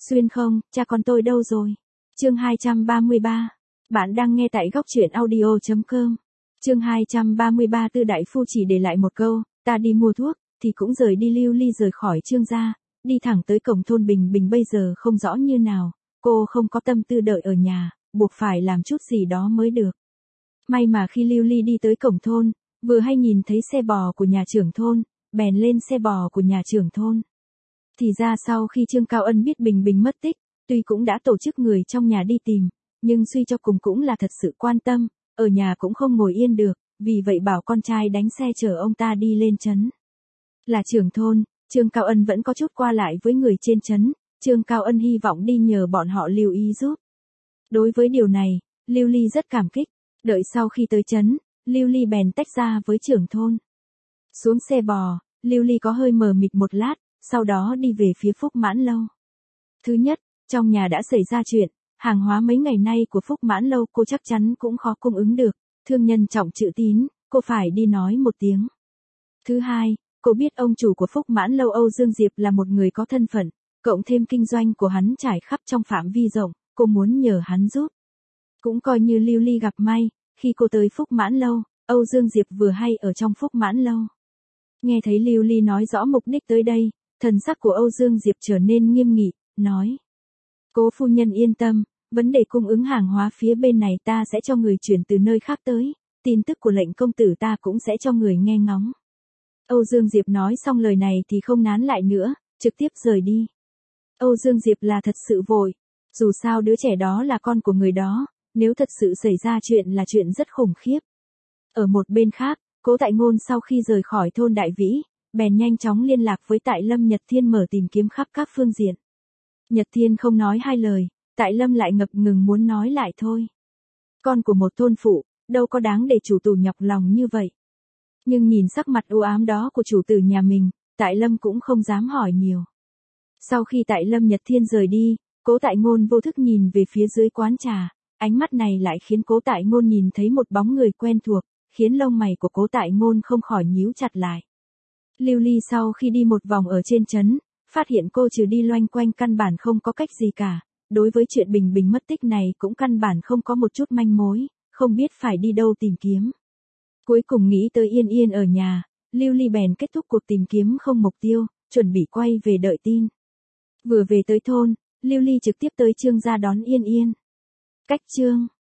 Xuyên không, cha con tôi đâu rồi? Chương 233. Bạn đang nghe tại góc truyện audio.com. Chương 233 Tư đại phu chỉ để lại một câu, ta đi mua thuốc, thì cũng rời đi. Lưu Ly rời khỏi Trương gia, đi thẳng tới cổng thôn Bình Bình. Bây giờ không rõ như nào, cô không có tâm tư đợi ở nhà, buộc phải làm chút gì đó mới được. May mà khi Lưu Ly đi tới cổng thôn, vừa hay nhìn thấy xe bò của nhà trưởng thôn, bèn lên xe bò của nhà trưởng thôn. Thì ra sau khi Trương Cao Ân biết Bình Bình mất tích, tuy cũng đã tổ chức người trong nhà đi tìm, nhưng suy cho cùng cũng là thật sự quan tâm, ở nhà cũng không ngồi yên được, vì vậy bảo con trai đánh xe chở ông ta đi lên trấn. Là trưởng thôn, Trương Cao Ân vẫn có chút qua lại với người trên trấn, Trương Cao Ân hy vọng đi nhờ bọn họ lưu ý giúp. Đối với điều này, Lưu Ly rất cảm kích, đợi sau khi tới trấn, Lưu Ly bèn tách ra với trưởng thôn. Xuống xe bò, Lưu Ly có hơi mờ mịt một lát, sau đó đi về phía Phúc Mãn Lâu. Thứ nhất, trong nhà đã xảy ra chuyện, hàng hóa mấy ngày nay của Phúc Mãn Lâu cô chắc chắn cũng khó cung ứng được, thương nhân trọng chữ tín, cô phải đi nói một tiếng. Thứ hai, cô biết ông chủ của Phúc Mãn Lâu Âu Dương Diệp là một người có thân phận, cộng thêm kinh doanh của hắn trải khắp trong phạm vi rộng, cô muốn nhờ hắn giúp. Cũng coi như Lưu Ly gặp may, khi cô tới Phúc Mãn Lâu, Âu Dương Diệp vừa hay ở trong Phúc Mãn Lâu. Nghe thấy Lưu Ly nói rõ mục đích tới đây, thần sắc của Âu Dương Diệp trở nên nghiêm nghị, nói. Cố phu nhân yên tâm, vấn đề cung ứng hàng hóa phía bên này ta sẽ cho người chuyển từ nơi khác tới, tin tức của lệnh công tử ta cũng sẽ cho người nghe ngóng. Âu Dương Diệp nói xong lời này thì không nán lại nữa, trực tiếp rời đi. Âu Dương Diệp là thật sự vội, dù sao đứa trẻ đó là con của người đó, nếu thật sự xảy ra chuyện là chuyện rất khủng khiếp. Ở một bên khác, Cố Tại Ngôn sau khi rời khỏi thôn Đại Vĩ, bèn nhanh chóng liên lạc với Tại Lâm Nhật Thiên mở tìm kiếm khắp các phương diện. Nhật Thiên không nói hai lời, Tại Lâm lại ngập ngừng muốn nói lại thôi. Con của một thôn phụ, đâu có đáng để chủ tử nhọc lòng như vậy. Nhưng nhìn sắc mặt u ám đó của chủ tử nhà mình, Tại Lâm cũng không dám hỏi nhiều. Sau khi Tại Lâm Nhật Thiên rời đi, Cố Tại Ngôn vô thức nhìn về phía dưới quán trà, ánh mắt này lại khiến Cố Tại Ngôn nhìn thấy một bóng người quen thuộc, khiến lông mày của Cố Tại Ngôn không khỏi nhíu chặt lại. Lưu Ly sau khi đi một vòng ở trên trấn, phát hiện cô trừ đi loanh quanh căn bản không có cách gì cả, đối với chuyện Bình Bình mất tích này cũng căn bản không có một chút manh mối, không biết phải đi đâu tìm kiếm. Cuối cùng nghĩ tới Yên Yên ở nhà, Lưu Ly bèn kết thúc cuộc tìm kiếm không mục tiêu, chuẩn bị quay về đợi tin. Vừa về tới thôn, Lưu Ly trực tiếp tới Trương gia đón Yên Yên. Cách Trương